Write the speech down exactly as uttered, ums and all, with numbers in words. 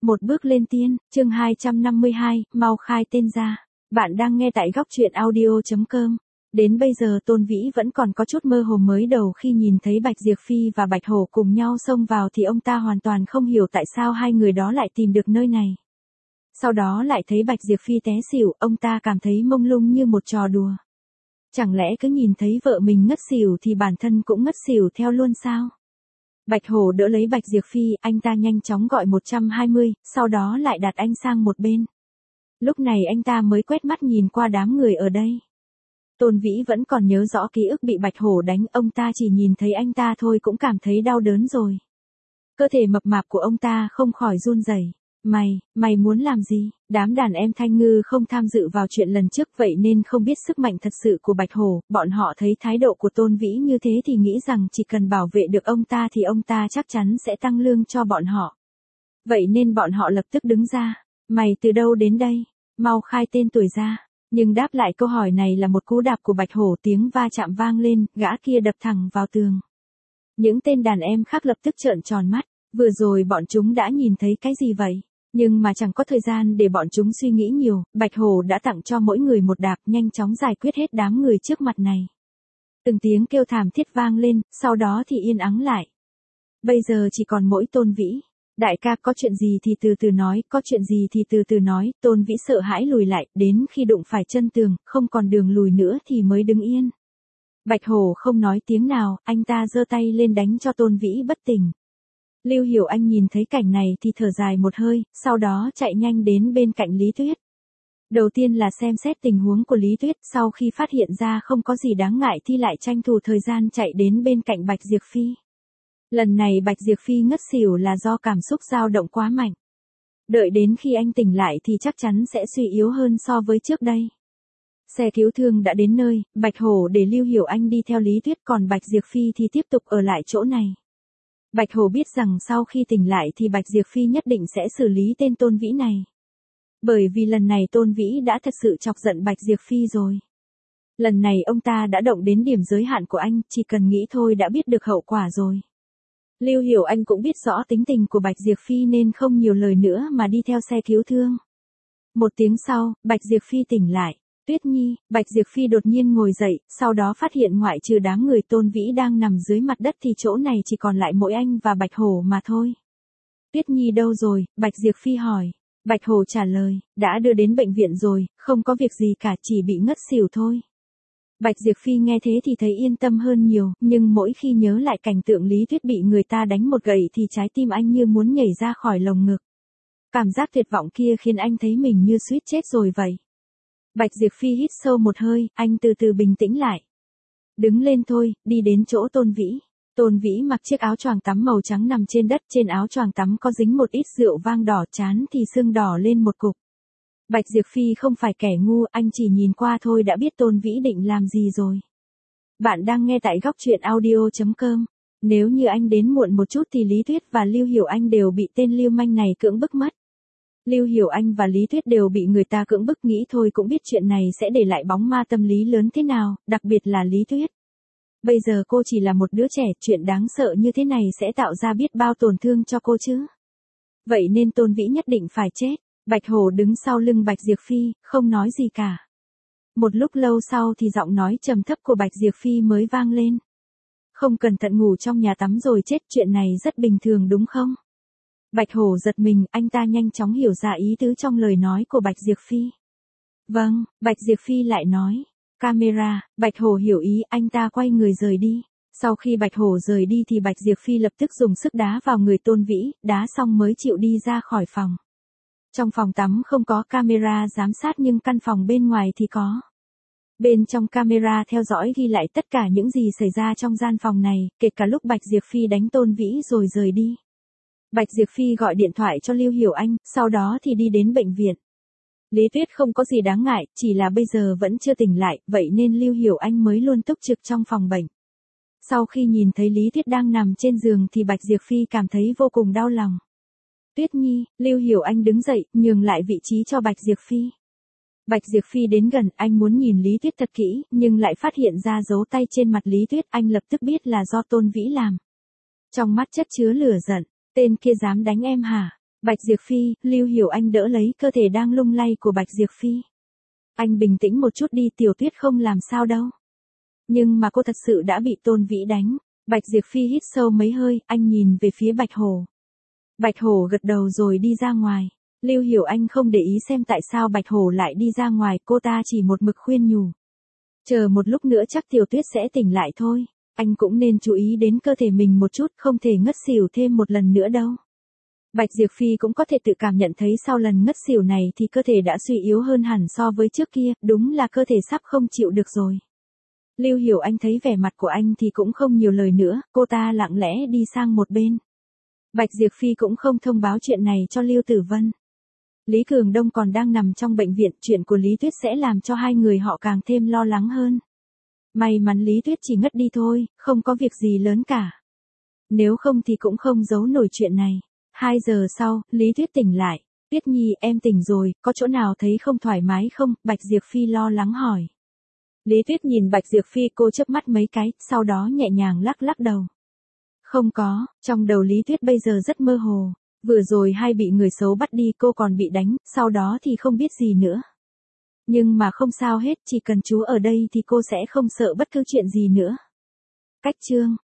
Một bước lên tiên, chương hai trăm năm mươi hai, mau khai tên ra. Bạn đang nghe tại góc truyện audio chấm com. Đến bây giờ Tôn Vĩ vẫn còn có chút mơ hồ mới đầu khi nhìn thấy Bạch Diệp Phi và Bạch Hổ cùng nhau xông vào thì ông ta hoàn toàn không hiểu tại sao hai người đó lại tìm được nơi này. Sau đó lại thấy Bạch Diệp Phi té xỉu, ông ta cảm thấy mông lung như một trò đùa. Chẳng lẽ cứ nhìn thấy vợ mình ngất xỉu thì bản thân cũng ngất xỉu theo luôn sao? Bạch Hổ đỡ lấy Bạch Diệp Phi, anh ta nhanh chóng gọi một trăm hai mươi, sau đó lại đặt anh sang một bên. Lúc này anh ta mới quét mắt nhìn qua đám người ở đây. Tôn Vĩ vẫn còn nhớ rõ ký ức bị Bạch Hổ đánh, ông ta chỉ nhìn thấy anh ta thôi cũng cảm thấy đau đớn rồi. Cơ thể mập mạp của ông ta không khỏi run rẩy. Mày, mày muốn làm gì? Đám đàn em Thanh Ngư không tham dự vào chuyện lần trước vậy nên không biết sức mạnh thật sự của Bạch Hổ, bọn họ thấy thái độ của Tôn Vĩ như thế thì nghĩ rằng chỉ cần bảo vệ được ông ta thì ông ta chắc chắn sẽ tăng lương cho bọn họ. Vậy nên bọn họ lập tức đứng ra. Mày từ đâu đến đây? Mau khai tên tuổi ra. Nhưng đáp lại câu hỏi này là một cú đạp của Bạch Hổ, tiếng va chạm vang lên, gã kia đập thẳng vào tường. Những tên đàn em khác lập tức trợn tròn mắt, vừa rồi bọn chúng đã nhìn thấy cái gì vậy? Nhưng mà chẳng có thời gian để bọn chúng suy nghĩ nhiều, Bạch Hổ đã tặng cho mỗi người một đạp, nhanh chóng giải quyết hết đám người trước mặt này. Từng tiếng kêu thảm thiết vang lên, sau đó thì yên ắng lại. Bây giờ chỉ còn mỗi Tôn Vĩ. Đại ca, có chuyện gì thì từ từ nói, có chuyện gì thì từ từ nói. Tôn Vĩ sợ hãi lùi lại, đến khi đụng phải chân tường, không còn đường lùi nữa thì mới đứng yên. Bạch Hổ không nói tiếng nào, anh ta giơ tay lên đánh cho Tôn Vĩ bất tỉnh. Lưu Hiểu Anh nhìn thấy cảnh này thì thở dài một hơi, sau đó chạy nhanh đến bên cạnh Lý Tuyết. Đầu tiên là xem xét tình huống của Lý Tuyết, sau khi phát hiện ra không có gì đáng ngại thì lại tranh thủ thời gian chạy đến bên cạnh Bạch Diệp Phi. Lần này Bạch Diệp Phi ngất xỉu là do cảm xúc dao động quá mạnh. Đợi đến khi anh tỉnh lại thì chắc chắn sẽ suy yếu hơn so với trước đây. Xe cứu thương đã đến nơi, Bạch Hổ để Lưu Hiểu Anh đi theo Lý Tuyết, còn Bạch Diệp Phi thì tiếp tục ở lại chỗ này. Bạch Hổ biết rằng sau khi tỉnh lại thì Bạch Diệp Phi nhất định sẽ xử lý tên Tôn Vĩ này. Bởi vì lần này Tôn Vĩ đã thật sự chọc giận Bạch Diệp Phi rồi. Lần này ông ta đã động đến điểm giới hạn của anh, chỉ cần nghĩ thôi đã biết được hậu quả rồi. Lưu Hiểu Anh cũng biết rõ tính tình của Bạch Diệp Phi nên không nhiều lời nữa mà đi theo xe cứu thương. Một tiếng sau, Bạch Diệp Phi tỉnh lại. Tuyết Nhi, Bạch Diệp Phi đột nhiên ngồi dậy, sau đó phát hiện ngoại trừ đám người Tôn Vĩ đang nằm dưới mặt đất thì chỗ này chỉ còn lại mỗi anh và Bạch Hổ mà thôi. Tuyết Nhi đâu rồi? Bạch Diệp Phi hỏi. Bạch Hổ trả lời, đã đưa đến bệnh viện rồi, không có việc gì cả, chỉ bị ngất xỉu thôi. Bạch Diệp Phi nghe thế thì thấy yên tâm hơn nhiều, nhưng mỗi khi nhớ lại cảnh tượng Lý Tuyết bị người ta đánh một gậy thì trái tim anh như muốn nhảy ra khỏi lồng ngực. Cảm giác tuyệt vọng kia khiến anh thấy mình như suýt chết rồi vậy. Bạch Diệp Phi hít sâu một hơi, anh từ từ bình tĩnh lại. Đứng lên thôi, đi đến chỗ Tôn Vĩ. Tôn Vĩ mặc chiếc áo choàng tắm màu trắng nằm trên đất, trên áo choàng tắm có dính một ít rượu vang đỏ, trán thì sưng đỏ lên một cục. Bạch Diệp Phi không phải kẻ ngu, anh chỉ nhìn qua thôi đã biết Tôn Vĩ định làm gì rồi. Bạn đang nghe tại góc truyện audio chấm com. Nếu như anh đến muộn một chút thì Lý Tuyết và Lưu Hiểu Anh đều bị tên lưu manh này cưỡng bức mất. Lưu Hiểu Anh và Lý Tuyết đều bị người ta cưỡng bức, nghĩ thôi cũng biết chuyện này sẽ để lại bóng ma tâm lý lớn thế nào, đặc biệt là Lý Tuyết. Bây giờ cô chỉ là một đứa trẻ, chuyện đáng sợ như thế này sẽ tạo ra biết bao tổn thương cho cô chứ. Vậy nên Tôn Vĩ nhất định phải chết. Bạch Hổ đứng sau lưng Bạch Diệp Phi, không nói gì cả. Một lúc lâu sau thì giọng nói trầm thấp của Bạch Diệp Phi mới vang lên. Không cẩn thận ngủ trong nhà tắm rồi chết, chuyện này rất bình thường đúng không? Bạch Hổ giật mình, anh ta nhanh chóng hiểu ra ý tứ trong lời nói của Bạch Diệp Phi. Vâng, Bạch Diệp Phi lại nói. Camera, Bạch Hổ hiểu ý, anh ta quay người rời đi. Sau khi Bạch Hổ rời đi thì Bạch Diệp Phi lập tức dùng sức đá vào người Tôn Vĩ, đá xong mới chịu đi ra khỏi phòng. Trong phòng tắm không có camera giám sát nhưng căn phòng bên ngoài thì có. Bên trong camera theo dõi ghi lại tất cả những gì xảy ra trong gian phòng này, kể cả lúc Bạch Diệp Phi đánh Tôn Vĩ rồi rời đi. Bạch Diệp Phi gọi điện thoại cho Lưu Hiểu Anh, sau đó thì đi đến bệnh viện. Lý Tuyết không có gì đáng ngại, chỉ là bây giờ vẫn chưa tỉnh lại, vậy nên Lưu Hiểu Anh mới luôn túc trực trong phòng bệnh. Sau khi nhìn thấy Lý Tuyết đang nằm trên giường thì Bạch Diệp Phi cảm thấy vô cùng đau lòng. Tuyết Nhi, Lưu Hiểu Anh đứng dậy, nhường lại vị trí cho Bạch Diệp Phi. Bạch Diệp Phi đến gần, anh muốn nhìn Lý Tuyết thật kỹ, nhưng lại phát hiện ra dấu tay trên mặt Lý Tuyết, anh lập tức biết là do Tôn Vĩ làm. Trong mắt chất chứa lửa giận, tên kia dám đánh em hả? Bạch Diệp Phi, Lưu Hiểu Anh đỡ lấy cơ thể đang lung lay của Bạch Diệp Phi. Anh bình tĩnh một chút đi, Tiểu Tuyết không làm sao đâu. Nhưng mà cô thật sự đã bị Tôn Vĩ đánh. Bạch Diệp Phi hít sâu mấy hơi, anh nhìn về phía Bạch Hổ. Bạch Hổ gật đầu rồi đi ra ngoài. Lưu Hiểu Anh không để ý xem tại sao Bạch Hổ lại đi ra ngoài, cô ta chỉ một mực khuyên nhủ. Chờ một lúc nữa chắc Tiểu Tuyết sẽ tỉnh lại thôi. Anh cũng nên chú ý đến cơ thể mình một chút, không thể ngất xỉu thêm một lần nữa đâu. Bạch Diệp Phi cũng có thể tự cảm nhận thấy sau lần ngất xỉu này thì cơ thể đã suy yếu hơn hẳn so với trước kia, đúng là cơ thể sắp không chịu được rồi. Lưu Hiểu Anh thấy vẻ mặt của anh thì cũng không nhiều lời nữa, cô ta lặng lẽ đi sang một bên. Bạch Diệp Phi cũng không thông báo chuyện này cho Lưu Tử Vân. Lý Cường Đông còn đang nằm trong bệnh viện, chuyện của Lý Tuyết sẽ làm cho hai người họ càng thêm lo lắng hơn. May mắn Lý Tuyết chỉ ngất đi thôi, không có việc gì lớn cả. Nếu không thì cũng không giấu nổi chuyện này. Hai giờ sau, Lý Tuyết tỉnh lại. Tuyết Nhi, em tỉnh rồi, có chỗ nào thấy không thoải mái không? Bạch Diệp Phi lo lắng hỏi. Lý Tuyết nhìn Bạch Diệp Phi, cô chớp mắt mấy cái, sau đó nhẹ nhàng lắc lắc đầu. Không có, trong đầu Lý Tuyết bây giờ rất mơ hồ. Vừa rồi hay bị người xấu bắt đi, cô còn bị đánh, sau đó thì không biết gì nữa. Nhưng mà không sao hết, chỉ cần chú ở đây thì cô sẽ không sợ bất cứ chuyện gì nữa. Cách chương